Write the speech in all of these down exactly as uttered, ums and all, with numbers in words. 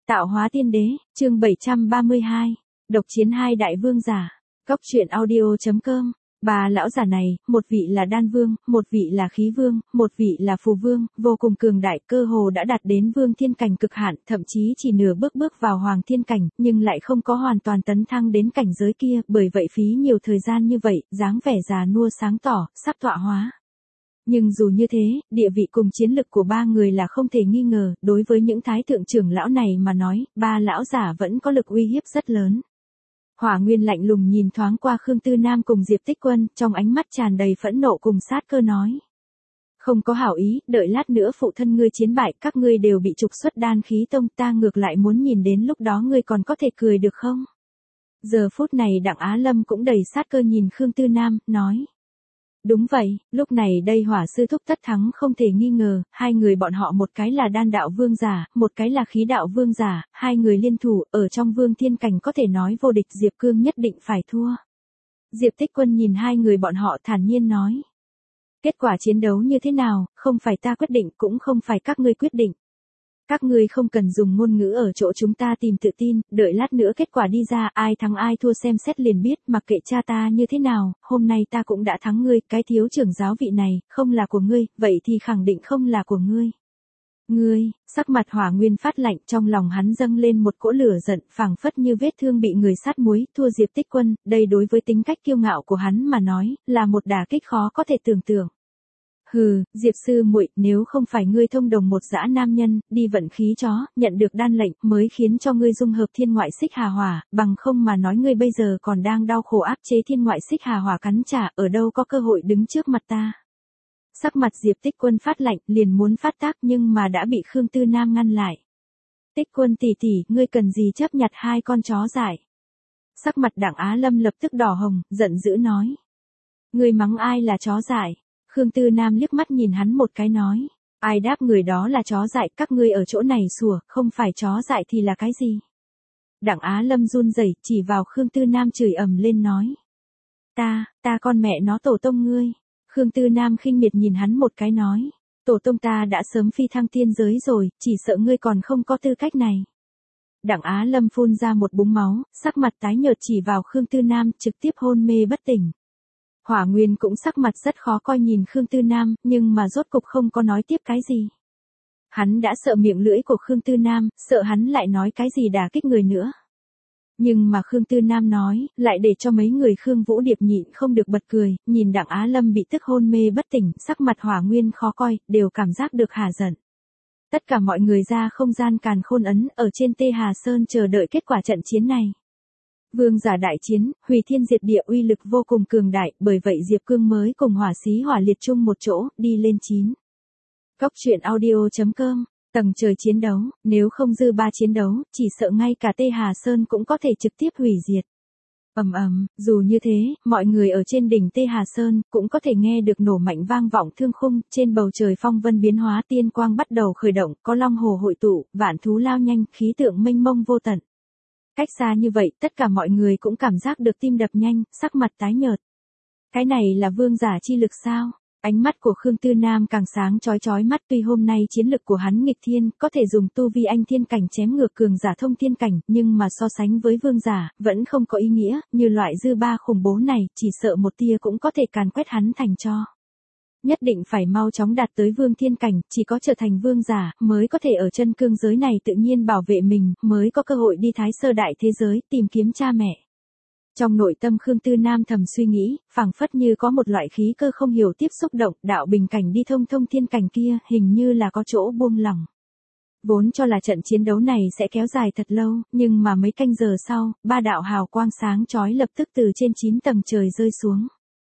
Tạo hóa tiên đế, chương bảy trăm ba mươi hai, độc chiến hai đại vương giả. Cốc truyện audio chấm com. Ba lão giả này, một vị là đan vương, một vị là khí vương, một vị là phù vương, vô cùng cường đại, cơ hồ đã đạt đến vương thiên cảnh cực hạn, thậm chí chỉ nửa bước bước vào hoàng thiên cảnh, nhưng lại không có hoàn toàn tấn thăng đến cảnh giới kia, bởi vậy phí nhiều thời gian như vậy, dáng vẻ già nua sáng tỏ, sắp tọa hóa. Nhưng dù như thế, địa vị cùng chiến lực của ba người là không thể nghi ngờ, đối với những thái thượng trưởng lão này mà nói, ba lão giả vẫn có lực uy hiếp rất lớn. Hỏa Nguyên lạnh lùng nhìn thoáng qua Khương Tư Nam cùng Diệp Tích Quân, trong ánh mắt tràn đầy phẫn nộ cùng sát cơ nói. Không có hảo ý, đợi lát nữa phụ thân ngươi chiến bại, các ngươi đều bị trục xuất Đan Khí Tông, ta ngược lại muốn nhìn đến lúc đó ngươi còn có thể cười được không? Giờ phút này Đặng Á Lâm cũng đầy sát cơ nhìn Khương Tư Nam, nói. Đúng vậy, lúc này đây hỏa sư thúc tất thắng không thể nghi ngờ, hai người bọn họ một cái là đan đạo vương giả, một cái là khí đạo vương giả, hai người liên thủ, ở trong vương thiên cảnh có thể nói vô địch, Diệp Cương nhất định phải thua. Diệp Tích Quân nhìn hai người bọn họ thản nhiên nói. Kết quả chiến đấu như thế nào, không phải ta quyết định, cũng không phải các ngươi quyết định. Các ngươi không cần dùng ngôn ngữ ở chỗ chúng ta tìm tự tin, đợi lát nữa kết quả đi ra, ai thắng ai thua xem xét liền biết, mặc kệ cha ta như thế nào, hôm nay ta cũng đã thắng ngươi, cái thiếu trưởng giáo vị này, không là của ngươi, vậy thì khẳng định không là của ngươi. Ngươi, sắc mặt Hỏa Nguyên phát lạnh, trong lòng hắn dâng lên một cỗ lửa giận, phảng phất như vết thương bị người sát muối, thua Diệp Tích Quân, đây đối với tính cách kiêu ngạo của hắn mà nói, là một đả kích khó có thể tưởng tượng. Hừ, Diệp sư muội, nếu không phải ngươi thông đồng một dã nam nhân, đi vận khí chó, nhận được đan lệnh, mới khiến cho ngươi dung hợp thiên ngoại xích hà hỏa, bằng không mà nói ngươi bây giờ còn đang đau khổ áp chế thiên ngoại xích hà hỏa cắn trả, ở đâu có cơ hội đứng trước mặt ta. Sắc mặt Diệp Tích Quân phát lạnh, liền muốn phát tác nhưng mà đã bị Khương Tư Nam ngăn lại. Tích Quân tỷ tỷ, ngươi cần gì chấp nhặt hai con chó dại? Sắc mặt Đặng Á Lâm lập tức đỏ hồng, giận dữ nói. Ngươi mắng ai là chó dại? Khương Tư Nam liếc mắt nhìn hắn một cái nói. Ai đáp người đó là chó dại, các ngươi ở chỗ này sủa, không phải chó dại thì là cái gì? Đặng Á Lâm run rẩy chỉ vào Khương Tư Nam chửi ầm lên nói. Ta, ta con mẹ nó tổ tông ngươi. Khương Tư Nam khinh miệt nhìn hắn một cái nói. Tổ tông ta đã sớm phi thăng tiên giới rồi, chỉ sợ ngươi còn không có tư cách này. Đặng Á Lâm phun ra một búng máu, sắc mặt tái nhợt chỉ vào Khương Tư Nam, trực tiếp hôn mê bất tỉnh. Hỏa Nguyên cũng sắc mặt rất khó coi nhìn Khương Tư Nam, nhưng mà rốt cục không có nói tiếp cái gì. Hắn đã sợ miệng lưỡi của Khương Tư Nam, sợ hắn lại nói cái gì đả kích người nữa. Nhưng mà Khương Tư Nam nói, lại để cho mấy người Khương Vũ Điệp nhịn không được bật cười, nhìn Đặng Á Lâm bị tức hôn mê bất tỉnh, sắc mặt Hỏa Nguyên khó coi, đều cảm giác được hả giận. Tất cả mọi người ra không gian càn khôn ấn, ở trên Tê Hà Sơn chờ đợi kết quả trận chiến này. Vương giả đại chiến, hủy thiên diệt địa uy lực vô cùng cường đại, bởi vậy Diệp Cương mới cùng hỏa xí hỏa liệt chung một chỗ, đi lên chín. Cốc truyện audio chấm com, tầng trời chiến đấu, nếu không dư ba chiến đấu, chỉ sợ ngay cả Tê Hà Sơn cũng có thể trực tiếp hủy diệt. Ầm ầm, dù như thế, mọi người ở trên đỉnh Tê Hà Sơn cũng có thể nghe được nổ mạnh vang vọng thương khung, trên bầu trời phong vân biến hóa, tiên quang bắt đầu khởi động, có long hồ hội tụ, vạn thú lao nhanh, khí tượng mênh mông vô tận. Cách xa như vậy, tất cả mọi người cũng cảm giác được tim đập nhanh, sắc mặt tái nhợt. Cái này là vương giả chi lực sao? Ánh mắt của Khương Tư Nam càng sáng chói chói mắt, tuy hôm nay chiến lực của hắn nghịch thiên, có thể dùng tu vi anh thiên cảnh chém ngược cường giả thông thiên cảnh, nhưng mà so sánh với vương giả, vẫn không có ý nghĩa, như loại dư ba khủng bố này, chỉ sợ một tia cũng có thể càn quét hắn thành tro. Nhất định phải mau chóng đạt tới vương thiên cảnh, chỉ có trở thành vương giả, mới có thể ở chân cương giới này tự nhiên bảo vệ mình, mới có cơ hội đi thái sơ đại thế giới, tìm kiếm cha mẹ. Trong nội tâm Khương Tư Nam thầm suy nghĩ, phảng phất như có một loại khí cơ không hiểu tiếp xúc động, đạo bình cảnh đi thông thông thiên cảnh kia, hình như là có chỗ buông lỏng. Vốn cho là trận chiến đấu này sẽ kéo dài thật lâu, nhưng mà mấy canh giờ sau, ba đạo hào quang sáng chói lập tức từ trên chín tầng trời rơi xuống.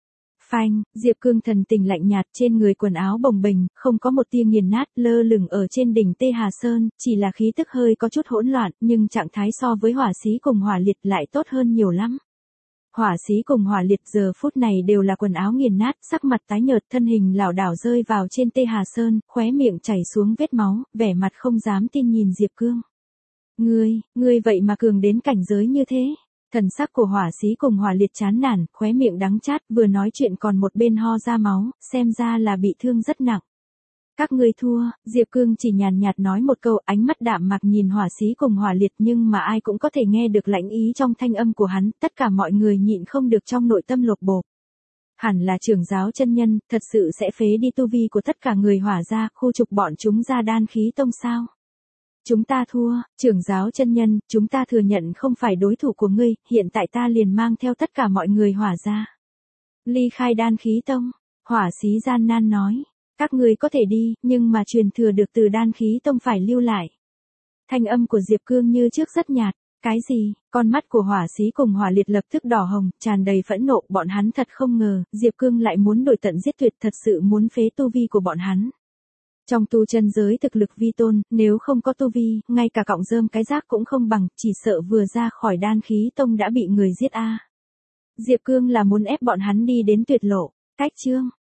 Phanh, Diệp Cương thần tình lạnh nhạt, trên người quần áo bồng bềnh, không có một tia nghiền nát, lơ lửng ở trên đỉnh Tê Hà Sơn, chỉ là khí tức hơi có chút hỗn loạn, nhưng trạng thái so với hỏa xí cùng hỏa liệt lại tốt hơn nhiều lắm. Hỏa xí cùng hỏa liệt giờ phút này đều là quần áo nghiền nát, sắc mặt tái nhợt, thân hình lảo đảo rơi vào trên Tê Hà Sơn, khóe miệng chảy xuống vết máu, vẻ mặt không dám tin nhìn Diệp Cương. Ngươi, ngươi vậy mà cường đến cảnh giới như thế? Thần sắc của hỏa xí cùng hỏa liệt chán nản, khóe miệng đắng chát, vừa nói chuyện còn một bên ho ra máu, xem ra là bị thương rất nặng. Các ngươi thua, Diệp Cương chỉ nhàn nhạt nói một câu, ánh mắt đạm mạc nhìn hỏa sĩ cùng hỏa liệt, nhưng mà ai cũng có thể nghe được lãnh ý trong thanh âm của hắn, tất cả mọi người nhịn không được trong nội tâm lột bột. Hẳn là trưởng giáo chân nhân, thật sự sẽ phế đi tu vi của tất cả người hỏa gia, khu trục bọn chúng ra đan khí tông sao? Chúng ta thua, trưởng giáo chân nhân, chúng ta thừa nhận không phải đối thủ của ngươi, hiện tại ta liền mang theo tất cả mọi người hỏa gia ly khai đan khí tông. Hỏa sĩ gian nan nói, các ngươi có thể đi, nhưng mà truyền thừa được từ đan khí tông phải lưu lại. Thanh âm của Diệp Cương như trước rất nhạt. Cái gì? Con mắt của hỏa sĩ cùng hỏa liệt lập tức đỏ hồng, tràn đầy phẫn nộ, bọn hắn thật không ngờ, Diệp Cương lại muốn đổi tận giết tuyệt, thật sự muốn phế tu vi của bọn hắn. Trong tu chân giới thực lực vi tôn, nếu không có tu vi, ngay cả cọng rơm cái rác cũng không bằng, chỉ sợ vừa ra khỏi đan khí tông đã bị người giết a. Diệp Cương là muốn ép bọn hắn đi đến tuyệt lộ. Cách chương